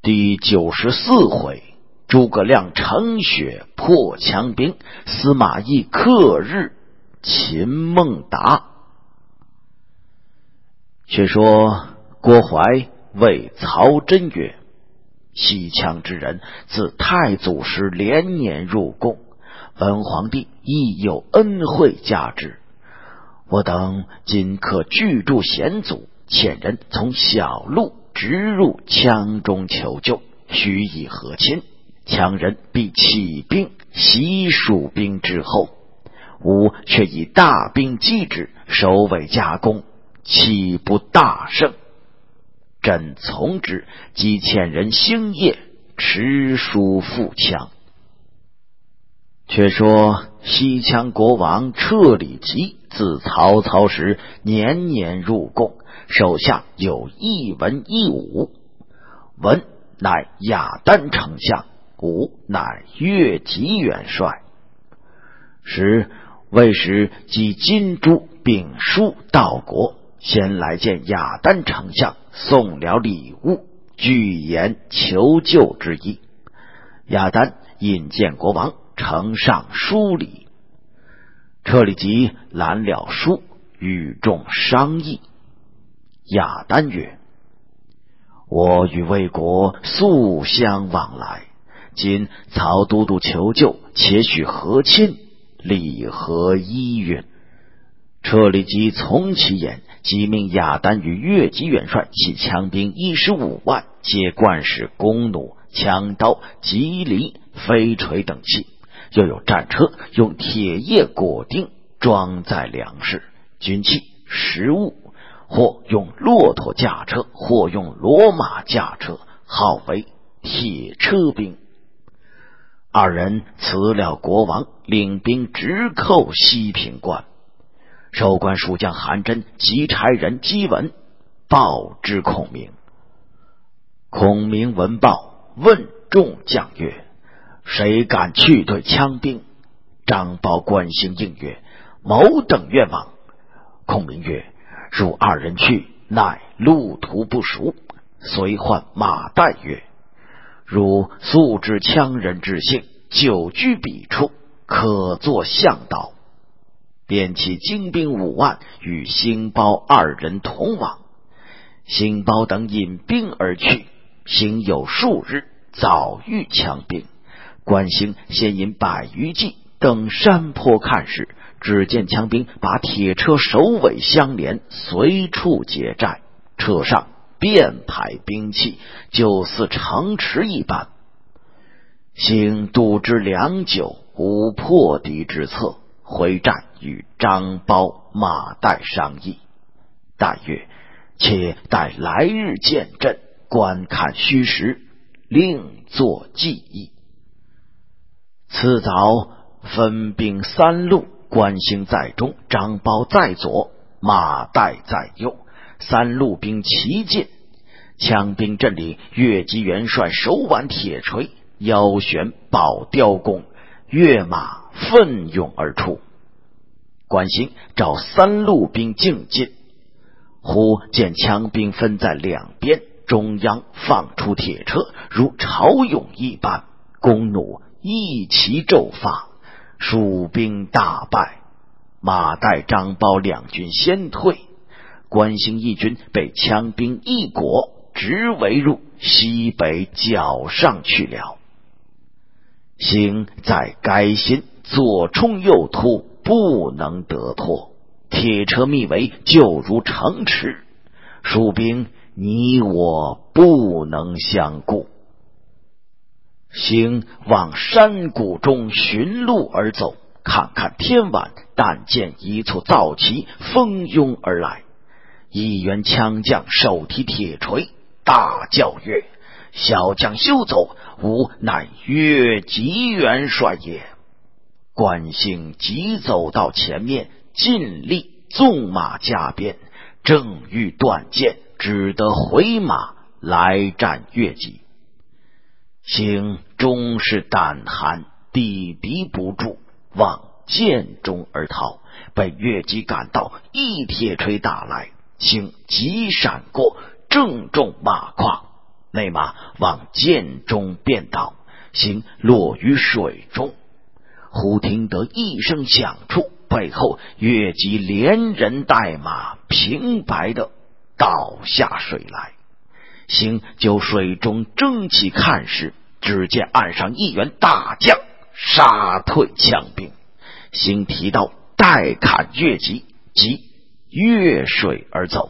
第94回，诸葛亮乘雪破强兵，司马懿克日擒孟达。却说郭淮谓曹真曰：西羌之人自太祖时连年入贡，文皇帝亦有恩惠加之。我等今可拒住险阻，遣人从小路直入羌中求救，须以和亲，羌人必起兵袭蜀兵之后，吾却以大兵击之，首尾夹攻，岂不大胜？朕从之，即遣人星夜持书赴羌。却说西羌国王彻里吉自曹操时年年入贡，手下有一文一武。文乃雅丹丞相，武乃越级元帅。时魏时即金珠秉书到国，先来见雅丹丞相，送了礼物，具言求救之意。雅丹引见国王，呈上书礼。车里吉览了书，与众商议。雅丹曰：我与魏国素相往来，今曹都督求救，且许和亲，理何依允？车里吉从其言，即命雅丹与越级元帅起羌兵15万，皆冠使弓弩、枪刀、戟藜、飞锤等器，又有战车用铁叶裹钉，装载粮食、军器、食物，或用骆驼驾车，或用骡马驾车，号为铁车兵。二人辞了国王，领兵直寇西平关。守关蜀将韩真即差人击闻，报之孔明。孔明闻报，问众将曰：谁敢去对羌兵？张苞、关兴应曰：某等愿往。孔明曰：如二人去，乃路途不熟，遂唤马岱曰：如素知羌人之性，久居彼处，可作向导。便起精兵5万，与兴包二人同往。兴包等引兵而去，行有数日，早遇羌兵。关兴先引100余骑登山坡看时，只见羌兵把铁车首尾相连，随处结寨，车上遍排兵器，就似城池一般。兴度之良久，无破敌之策，回战与张苞、马岱商议。岱曰：且待来日见阵，观看虚实，另作计议。次早分兵3路，关兴在中，张苞在左，马岱在右，3路兵齐进。羌兵阵里，越级元帅手挽铁锤，腰悬宝雕弓，跃马奋勇而出。关兴召3路兵竞进，忽见羌兵分在两边，中央放出铁车，如潮涌一般，弓弩一齐骤发，蜀兵大败。马岱、张苞两军先退，关兴一军被羌兵一裹，直围入西北角上去了。兴在该心，左冲右突，不能得脱，铁车密围，就如城池，蜀兵你我不能相顾。兴往山谷中寻路而走，看看天晚，但见一簇皂旗蜂拥而来。一员羌将手提铁锤，大叫曰：小将休走，吾乃越级元帅也。关兴急走到前面，尽力纵马加鞭，正欲断剑，只得回马来战越级。兴终是胆寒，抵敌不住，往涧中而逃，被越级赶到，一铁锤打来，兴急闪过，正中马胯， 那马往涧中便倒，行落于水中。忽听得一声响处，背后越级连人带马平白的倒下水来。行就水中争起看时，只见岸上一员大将杀退羌兵。行提刀待砍越级，即越水而走。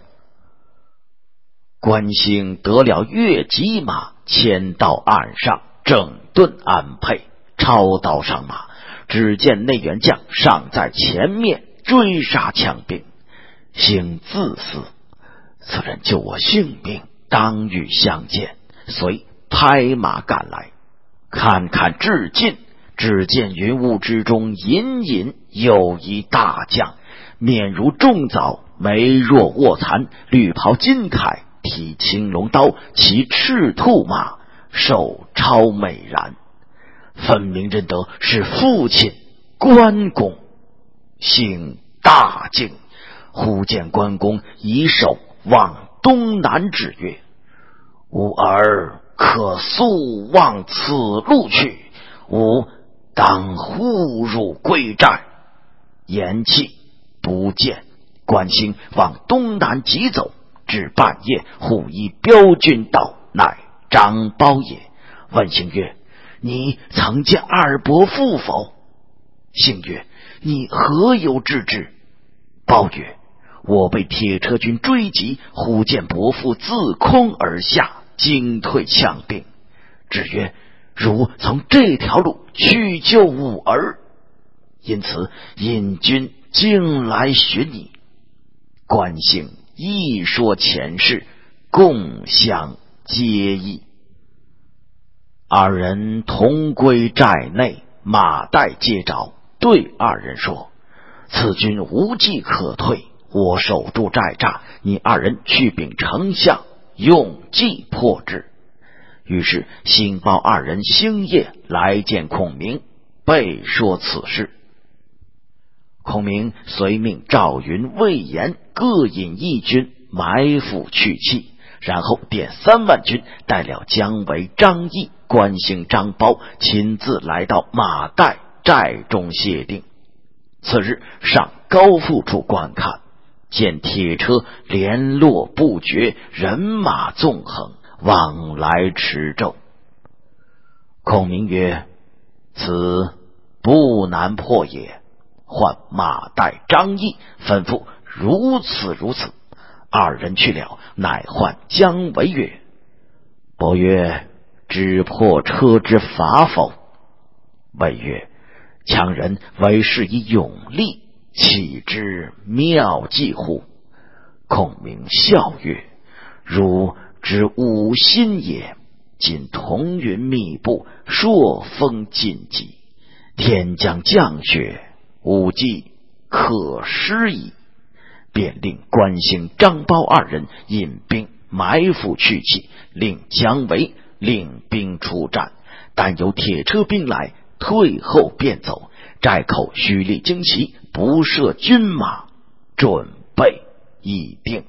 关兴得了越级马，牵到岸上，整顿安配，抄刀上马。只见内员将尚在前面追杀羌兵。兴自思，此人救我性命，当欲相见，遂拍马赶来。看看至近，只见云雾之中隐隐有一大将，面如重枣，眉若卧蚕，绿袍金铠，提青龙刀，骑赤兔马，手超美髯，分明认得是父亲关公。兴大惊，忽见关公以手往东南指曰：吾儿可速往此路去，吾当护入归寨。言讫，不见。关兴往东南急走，至半夜，忽一彪军到，乃张苞也。问兴曰：你曾见二伯父否？兴曰：你何有知之？苞曰：我被铁车军追击，忽见伯父自空而下，惊退羌兵。只曰：如从这条路去救吾儿，因此引军经来寻你。关兴一说前事，共相接意。二人同归寨内，马岱接着，对二人说：此军无计可退，我守住寨栅，你二人去禀丞相，用计破之。于是兴报二人星夜来见孔明，备说此事。孔明遂命赵云、魏延各引一军埋伏去气，然后点3万军，带了姜维、张翼、关兴、张苞，亲自来到马岱寨中谢定。次日上高阜处观看，见铁车联络不绝，人马纵横，往来驰骤。孔明曰：此不难破也。唤马岱、张翼，吩咐如此如此。二人去了，乃唤姜维曰：伯曰，知破车之法否？谓曰：羌人为是以勇力，岂知妙计乎？孔明笑曰：汝之吾心也。今彤云密布，朔风紧急，天将降雪，吾计可施矣。便令关兴、张苞二人引兵埋伏去气，令姜维领兵出战。但有铁车兵来，退后便走。寨口须立旌旗，不设军马，准备已定。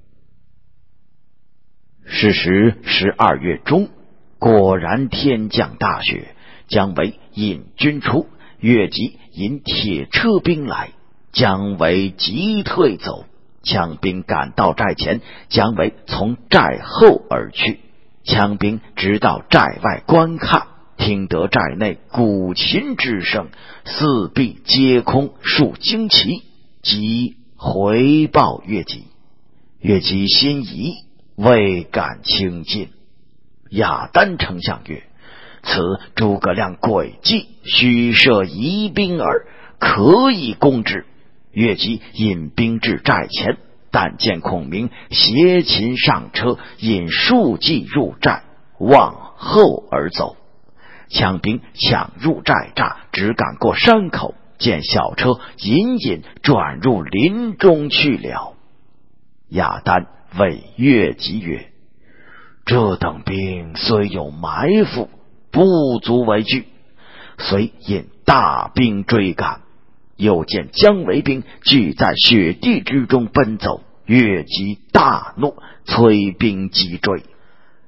是时12月中，果然天降大雪。姜维引军出，越级引铁车兵来，姜维急退走。羌兵赶到寨前，姜维从寨后而去。羌兵直到寨外观看，听得寨内鼓琴之声，四壁皆空，竖旌旗，即回报越级。越级心疑，未敢轻进。亚丹丞相曰：此诸葛亮诡计，虚设疑兵耳，可以攻之。越级引兵至寨前，但见孔明携琴上车，引数骑入寨，往后而走。羌兵抢入寨栅，只赶过山口，见小车隐隐转入林中去了。亚丹谓越级曰：这等兵虽有埋伏，不足为惧。遂引大兵追赶。又见姜维兵聚在雪地之中奔走，越级大怒，催兵急追。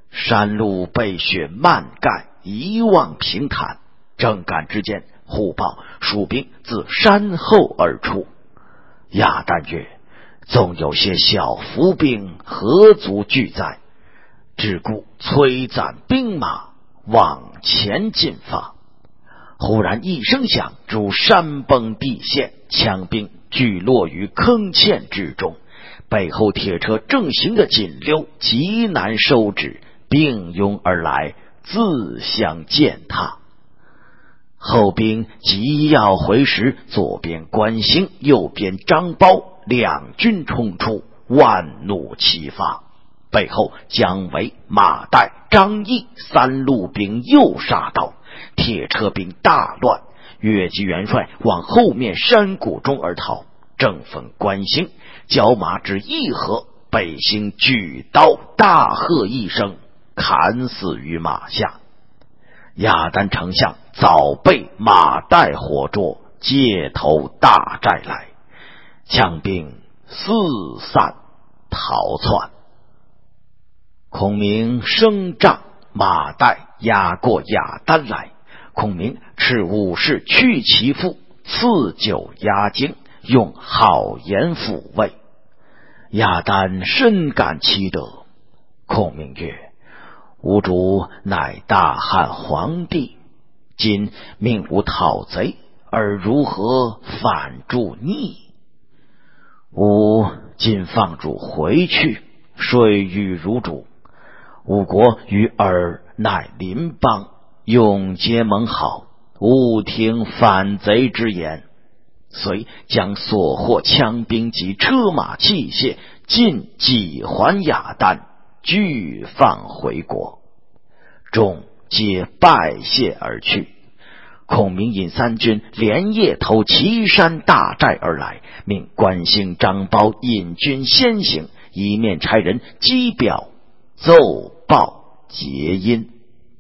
山路被雪漫盖，一望平坦。正赶之间，忽报蜀兵自山后而出。亚旦曰：纵有些小伏兵，何足惧哉？只顾催攒兵马，往前进发。忽然一声响，如山崩地陷，枪兵俱落于坑堑之中。背后铁车正行的紧溜，极难收止，并拥而来，自相践踏。后兵急要回时，左边关兴，右边张苞，两军冲出，万弩齐发。背后姜维、马岱、张翼三路兵又杀到，铁车兵大乱。越级元帅往后面山谷中而逃，正逢关兴，交马至一合，北兴举刀大喝一声，砍死于马下。亚旦丞相早被马岱活捉，借投大寨来，羌兵四散逃窜。孔明升帐，马岱压过亚旦来。孔明敕武士去其父，赐酒压惊，用好言抚慰。亚旦深感其德。孔明曰：吾主乃大汉皇帝，今命吾讨贼，而如何反助逆？吾今放汝回去，遂与汝主。吾国与尔乃邻邦，永结盟好，勿听反贼之言。遂将所获枪兵及车马器械尽寄还亚旦，俱放回国。众皆拜谢而去。孔明引三军连夜投岐山大寨而来，命关兴、张苞引军先行，一面差人击表奏报捷音。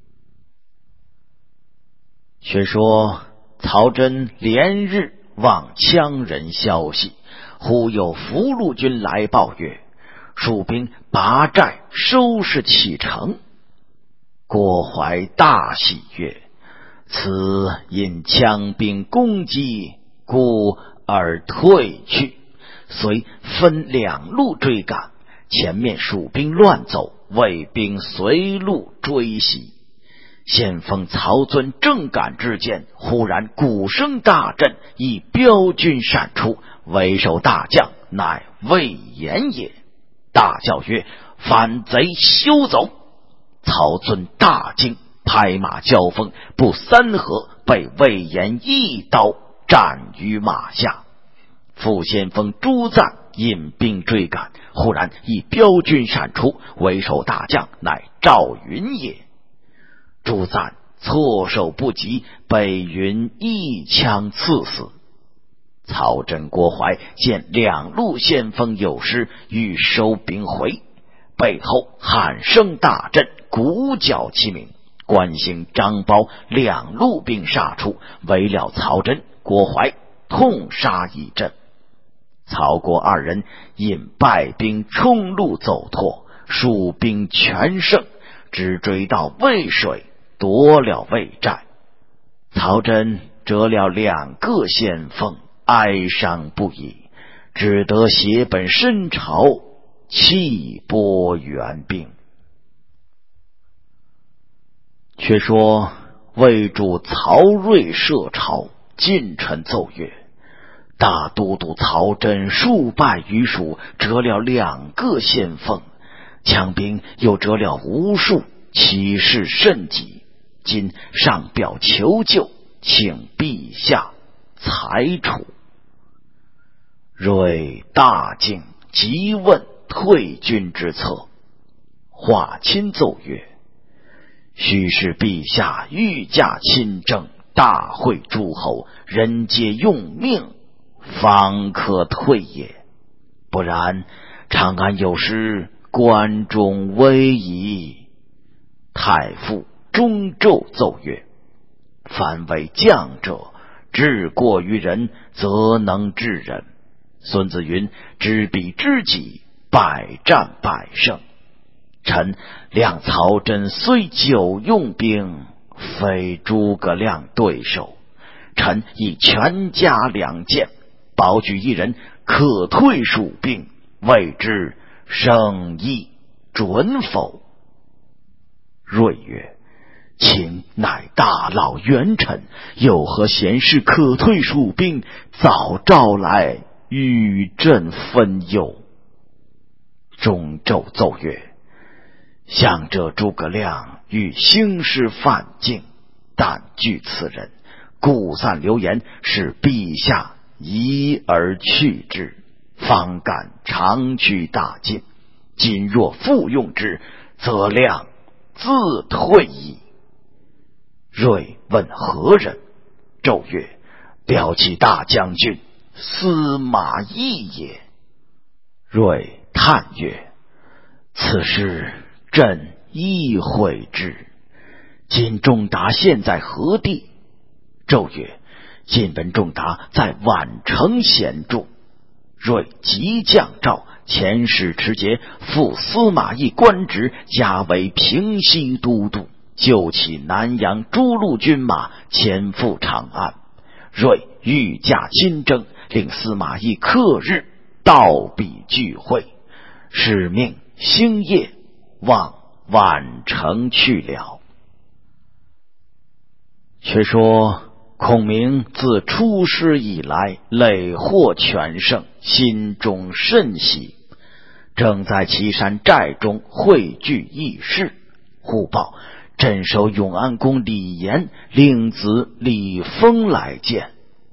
却说曹真连日望羌人消息，忽有俘虏军来报曰：蜀兵拔寨收拾启程。郭淮大喜曰：此因羌兵攻击，故而退去。遂分两路追赶，前面蜀兵乱走，魏兵随路追袭。先锋曹遵正赶之间，忽然鼓声大震，一彪军闪出，为首大将乃魏延也。大叫曰：反贼休走！曹遵大惊，拍马交锋，不三合，被魏延一刀斩于马下。副先锋朱赞引兵追赶，忽然一彪军闪出，为首大将乃赵云也。朱赞措手不及，被云一枪刺死。曹真、郭淮见两路先锋有失，欲收兵回，背后喊声大震，鼓角齐鸣。关兴、张苞两路兵杀出，围了曹真、郭淮，痛杀一阵。曹郭二人引败兵冲路走脱，蜀兵全胜，只追到渭水，夺了魏寨。曹真折了两个先锋，哀伤不已，只得携本身朝，弃拨援兵。却说魏主曹睿设朝，近臣奏曰：大都督曹真数败于蜀，折了两个先锋，羌兵又折了无数，其事甚急。今上表求救，请陛下裁处。睿大惊，急问退军之策。华钦奏曰：须是陛下御驾亲征，大会诸侯，人皆用命，方可退也。不然，长安有失，关中危矣。太傅中胄奏曰：凡为将者，治过于人，则能治人。孙子云：知彼知己，百战百胜。 臣谅曹真虽久用兵，非诸葛亮对手。臣以全家两件，保举一人，可退蜀兵，谓之圣意准否？睿曰：卿乃大老元臣，有何贤士可退蜀兵？早召来与朕分忧。中奏奏曰：相者诸葛亮与兴师犯境，但惧此人，故散流言，使陛下疑而去之，方敢长驱大进。今若复用之，则亮自退矣。睿问何人？骤曰：骠骑大将军司马懿也。睿叹曰：此事朕亦悔之。今仲达现在何地？骤曰：今闻仲达在宛城闲住。睿即降诏遣使持节，复司马懿官职，加为平西都督，就起南阳诸路军马，前赴长安。睿御驾亲征，令司马懿刻日到彼聚会，使命星夜往宛城去了。却说孔明自出师以来，累获全胜，心中甚喜，正在岐山寨中汇聚议事，忽报镇守永安宫李严令子李丰来见。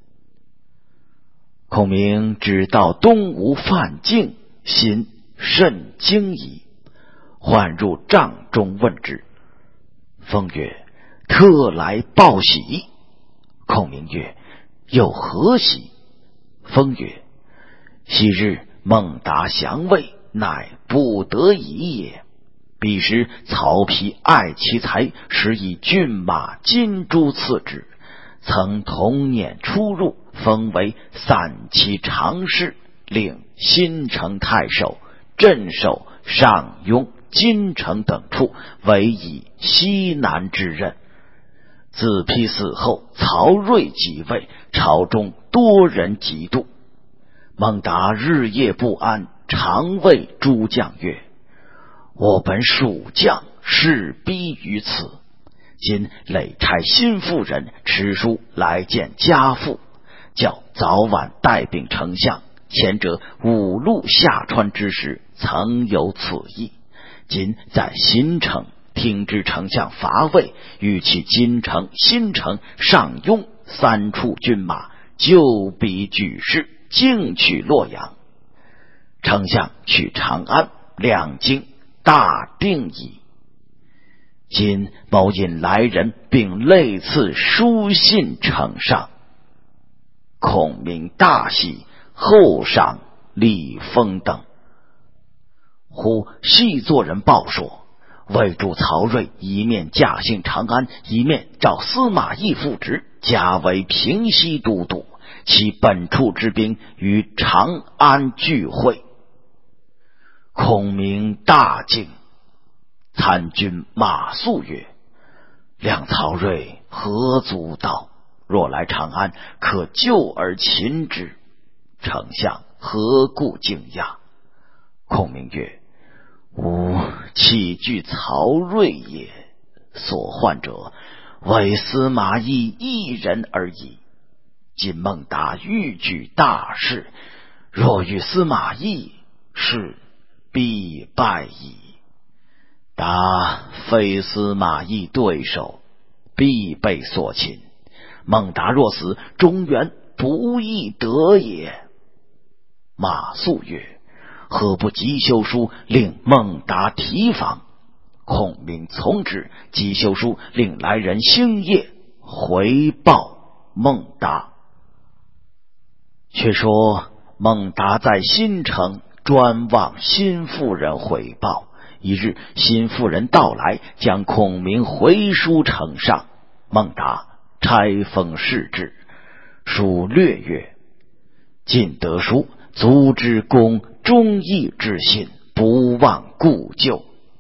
孔明只道东吴范进，心甚惊疑，唤入帐中问之。丰曰：特来报喜。孔明曰：有何喜？丰曰：昔日孟达降魏，乃不得已也。彼时曹丕爱其才，使以骏马金珠赐之，曾同辇出入，封为散骑常侍，令新城太守、镇守、上庸、金城等处，委以西南之任。自丕死后，曹睿即位，朝中多人嫉妒。孟达日夜不安，常谓诸将曰：我本蜀将，势逼于此，今累差新妇人持书来见家父，叫早晚带禀丞相。前者五路下川之时，曾有此意。今在新城听知丞相伐魏，欲起金城、新城、上庸三处军马，就彼举事，径取洛阳。丞相取长安、两京，大定矣。今谋引来人，并类次书信呈上。孔明大喜，后赏李丰等。忽细作人报说，魏主曹睿一面驾幸长安，一面召司马懿复职，加为平西都督，其本处之兵于长安聚会。孔明大惊。参军马谡曰：谅曹睿何足道？若来长安，可救而擒之。丞相何故惊讶？孔明曰：吾弃惧曹睿也，所患者为司马懿一人而已。今孟达欲举大事，若与司马懿，是必败矣。达非司马懿对手，必被所擒。孟达若死，中原不易得也。马谡曰：何不急修书，令孟达提防？孔明从之，即修书，令来人星夜回报孟达。却说孟达在新城专望新妇人回报。一日，新妇人到来，将孔明回书呈上。孟达拆封视之，书略曰：晋得书，足知公忠义之心，不忘故旧，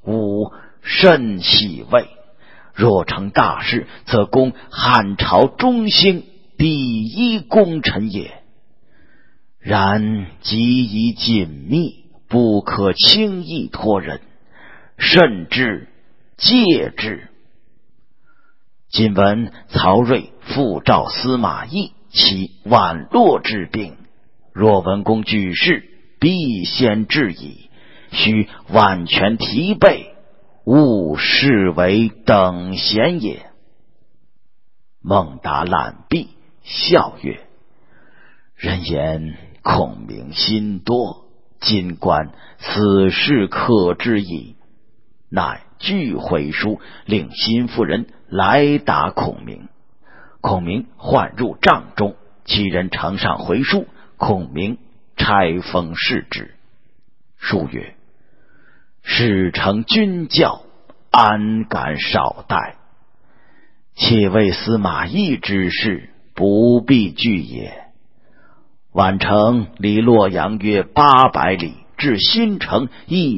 吾甚喜慰。若成大事，则攻汉朝中兴第一功臣也。然极以紧密，不可轻易托人，慎之戒之。今闻曹睿复召司马懿，其宛络之兵，若文公举事，必先至矣。须万全提备，勿视为等闲也。孟达览毕，笑曰：人言孔明心多，今观此事可知矣。乃具回书，令心腹人来打孔明。孔明唤入帐中，其人呈上回书，孔明拆封视之。书曰：事成君教，安敢少待？且为司马懿之事，不必惧也。宛城离洛阳约800里，至新城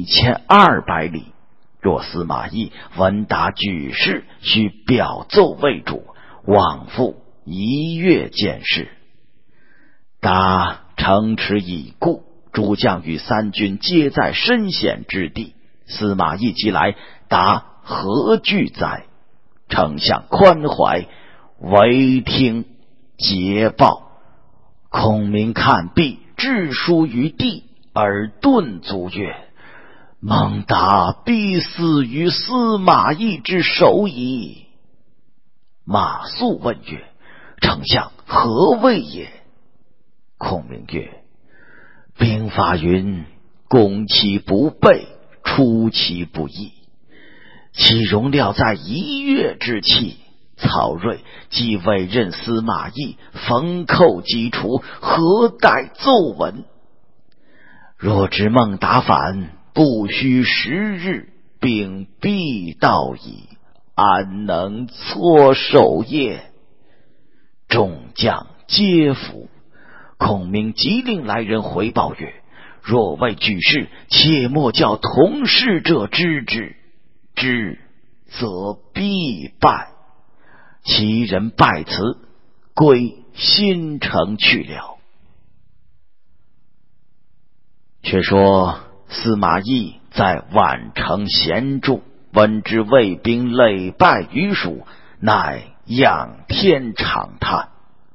1200里。若司马懿闻达举事，须表奏魏主，往复1月见事。达城池已固，诸将与三军皆在深险之地，司马懿即来，达何惧哉？丞相宽怀，唯听捷报。孔明看毕，置书于地，而顿足曰：孟达必死于司马懿之手矣。马谡问曰：丞相何谓也？孔明曰：兵法云，攻其不备，出其不意。其容料在1月之期，曹睿既委任司马懿，逢寇击除，何待奏闻？若知孟达反，不须10日，兵必到矣，安能措手也？众将皆服。孔明即令来人回报曰：若为举事，切莫叫同事者知之，知则必败。其人拜辞，归新城去了。却说司马懿在宛城闲住，闻之魏兵累败于蜀，乃仰天长叹。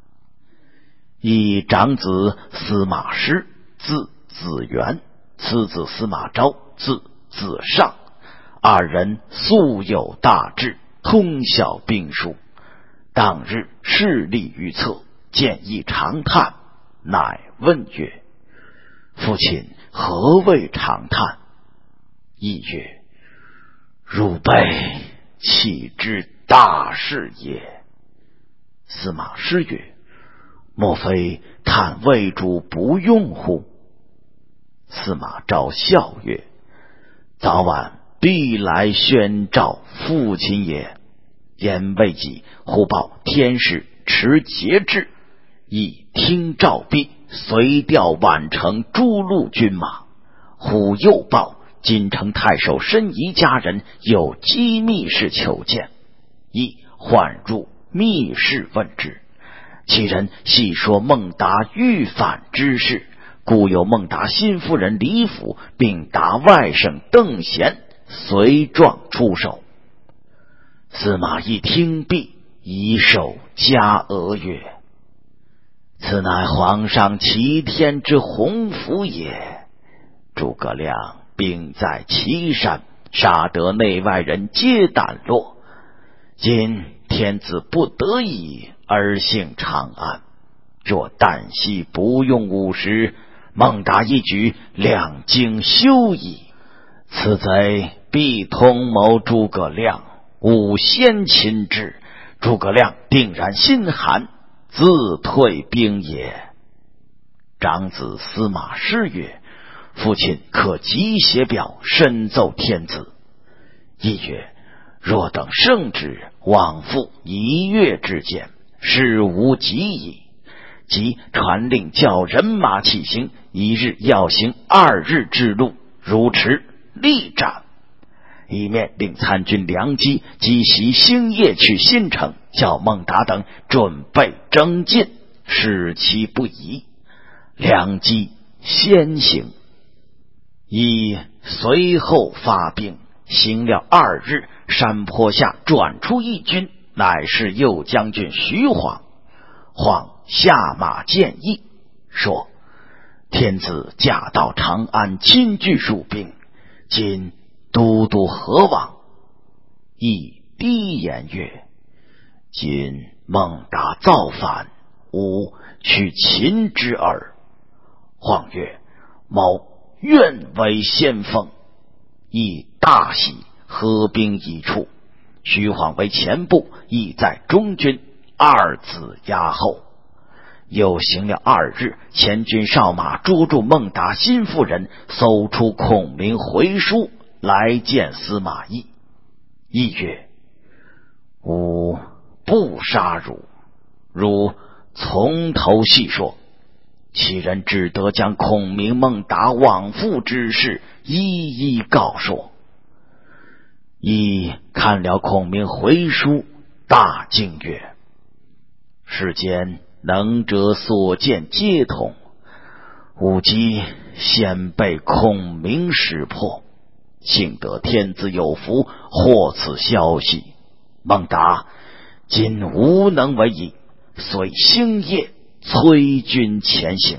以长子司马师，字子元，次子司马昭，字子尚，二人素有大志，通晓兵书。当日势力于侧，见一长叹，乃问曰：父亲何谓长叹？懿曰：汝辈岂知大事也。司马师曰：莫非叹魏主不用乎？司马昭笑曰：早晚必来宣召父亲也。言未及，忽报天使持节制，亦听诏毕，遂调宛城诸路军马。忽又报金城太守申仪家人有机密事求见，亦唤入密室问之。其人细说孟达欲反之事，故有孟达新夫人李府，并达外甥邓贤随状出手。司马懿听毕，以手加额曰：此乃皇上齐天之鸿福也。诸葛亮兵在岐山，杀得内外人皆胆落。今天子不得已而幸长安，若旦夕不用午时，孟达一举，两京休矣。此贼必通谋诸葛亮，吾先擒之，诸葛亮定然心寒，自退兵也。长子司马师曰：父亲可急写表，深奏天子。懿曰：若等圣旨，往复1月之间，事无及矣。即传令叫人马起行，1日要行2日之路，如迟力战。 一面令参军梁基即袭星夜去新城，叫孟达等准备征进，使其不疑。梁基先行，以随后发兵，行了2日，山坡下转出一军，乃是右将军徐晃。晃下马建议说：天子驾到长安，亲据蜀兵，今都督何往？亦低言曰：今孟达造反，吾去擒之耳。晃曰：某愿为先锋。亦大喜，合兵一处。徐晃为前部，亦在中军，2子压后。又行了2日，前军哨马捉住孟达新妇人，搜出孔明回书，来见司马懿。懿曰：吾不杀汝，汝从头细说，其人只得将孔明、孟达往复之事一一告说。懿看了孔明回书，大惊曰：世间能者所见皆同，吾今先被孔明识破，幸得天子有福，获此消息。孟达今无能为矣，遂星夜催军前行。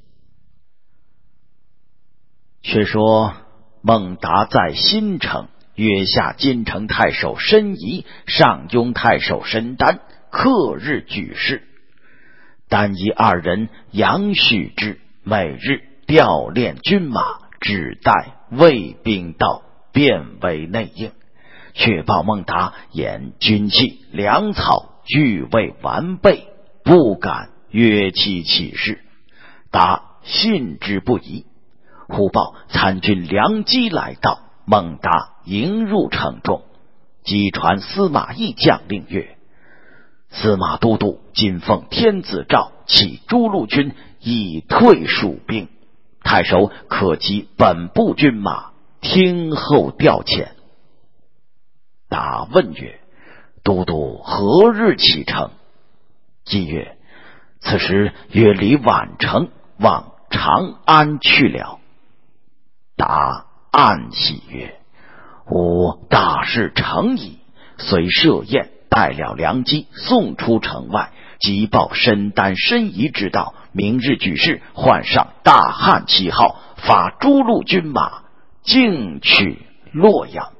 却说孟达在新城约下金城太守申仪、上庸太守申丹，克日举事。丹仪2人杨续之每日调练军马，只带卫兵到，便为内应，确保孟达言军器粮草俱未完备，不敢约其起事。达信之不疑。忽报参军梁基来到，孟达迎入城中，即传司马懿将令曰：司马都督今奉天子诏，起诸路军以退蜀兵，太守可集本部军马，听候调遣。达问曰：都督何日启程？纪曰：此时约离宛城，往长安去了。达暗喜曰：吾大事成矣。遂设宴，带了梁基，送出城外，即报申丹、申仪之道，明日举事，换上大汉旗号，发诸路军马，径去洛阳。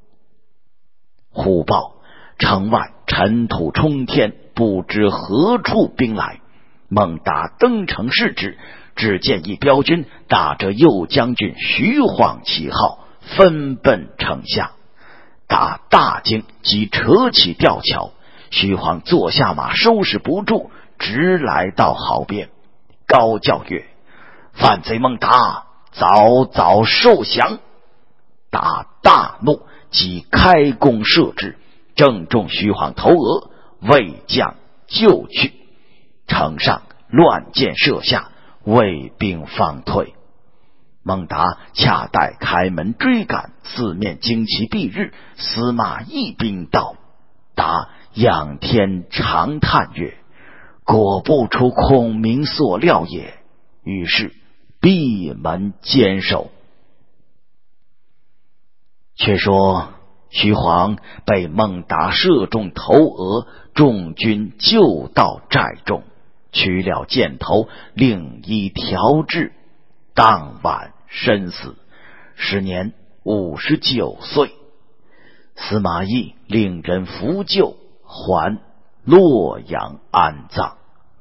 忽报城外尘土冲天，不知何处兵来。孟达登城视之，只见一彪军打着右将军徐晃旗号，分奔城下。达大惊，即扯起吊桥。徐晃坐下马，收拾不住，直来到壕边，高叫曰：反贼孟达，早早受降！达大怒，即开弓射之，正中徐晃头额，魏将救去。城上乱箭射下，魏兵方退。孟达恰待开门追赶，四面旌旗蔽日，司马懿兵到。达仰天长叹曰：果不出孔明所料也。于是闭门坚守。却说徐晃被孟达射中头额，众军救到寨中，取了箭头，令医调治，当晚身死，时年59岁。司马懿令人扶柩，还洛阳安葬。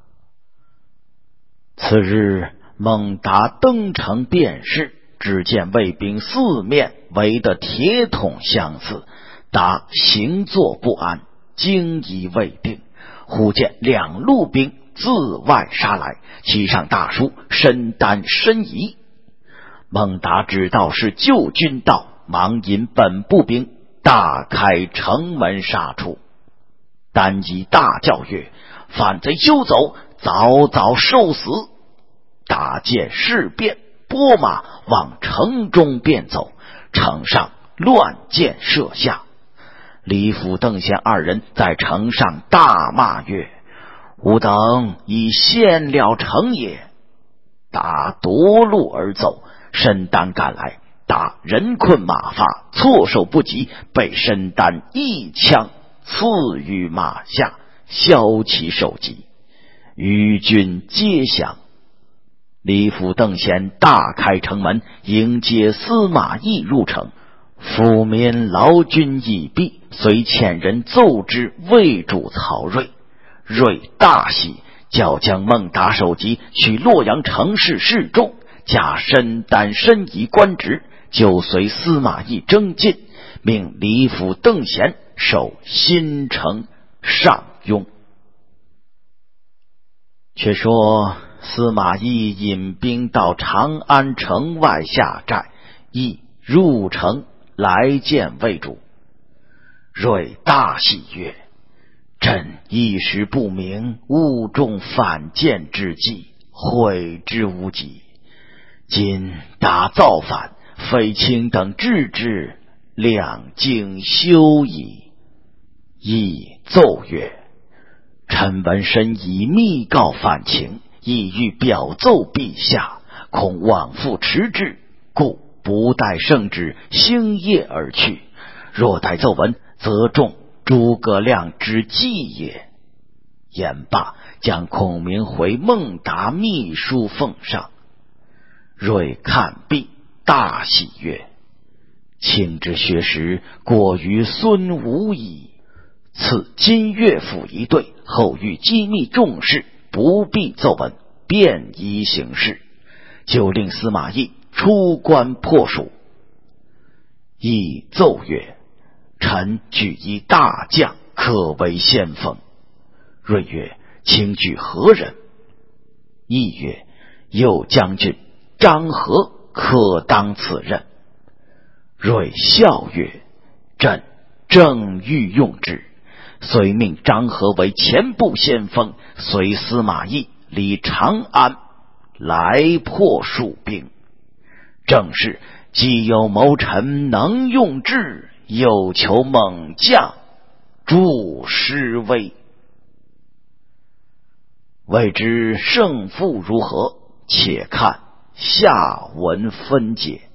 次日，孟达登城便是，只见卫兵四面围得铁桶相似，达行坐不安，惊疑未定。忽见2路兵自外杀来，旗上大书申丹、申仪。孟达知道是救军到，忙引本部兵大开城门杀出。丹仪大叫曰：反贼休走，早早受死！达见事变，拨马往城中便走，城上乱箭射下。李府、邓贤二人在城上大骂曰：吾等已陷了城也！打夺路而走，申丹赶来，打人困马乏，措手不及，被申丹一枪刺于马下，削其首级。余军皆降。李府、邓贤大开城门，迎接司马懿入城。府民劳军已毕，遂遣人奏之魏主曹睿。睿大喜，叫将孟达首级取洛阳城市示众，加申丹申仪官职，就随司马懿征进，命李府、邓贤守新城上庸。却说司马懿引兵到长安城外下寨，亦入城来见魏主。睿大喜曰：朕一时不明，误中反间之计，悔之无及。今打造反，非卿等治之，两经休矣。懿奏曰：臣闻申仪密告反情，意欲表奏陛下，恐往复迟滞，故不待圣旨，星夜而去。若待奏闻，则中诸葛亮之计也。言罢，将孔明回孟达秘书奉上。睿看毕，大喜曰：卿之学识，过于孙武矣。赐金乐府一队，后遇机密重事，不必奏闻，便宜行事。就令司马懿出关破蜀。懿奏曰：臣举一大将，可为先锋。睿曰：卿举何人？懿曰：右将军张合可当此任。睿笑曰：朕正欲用之。遂命张合为前部先锋，随司马懿离长安来破蜀兵。正是既有谋臣能用智，又求猛将助师威。未知胜负如何，且看下文分解。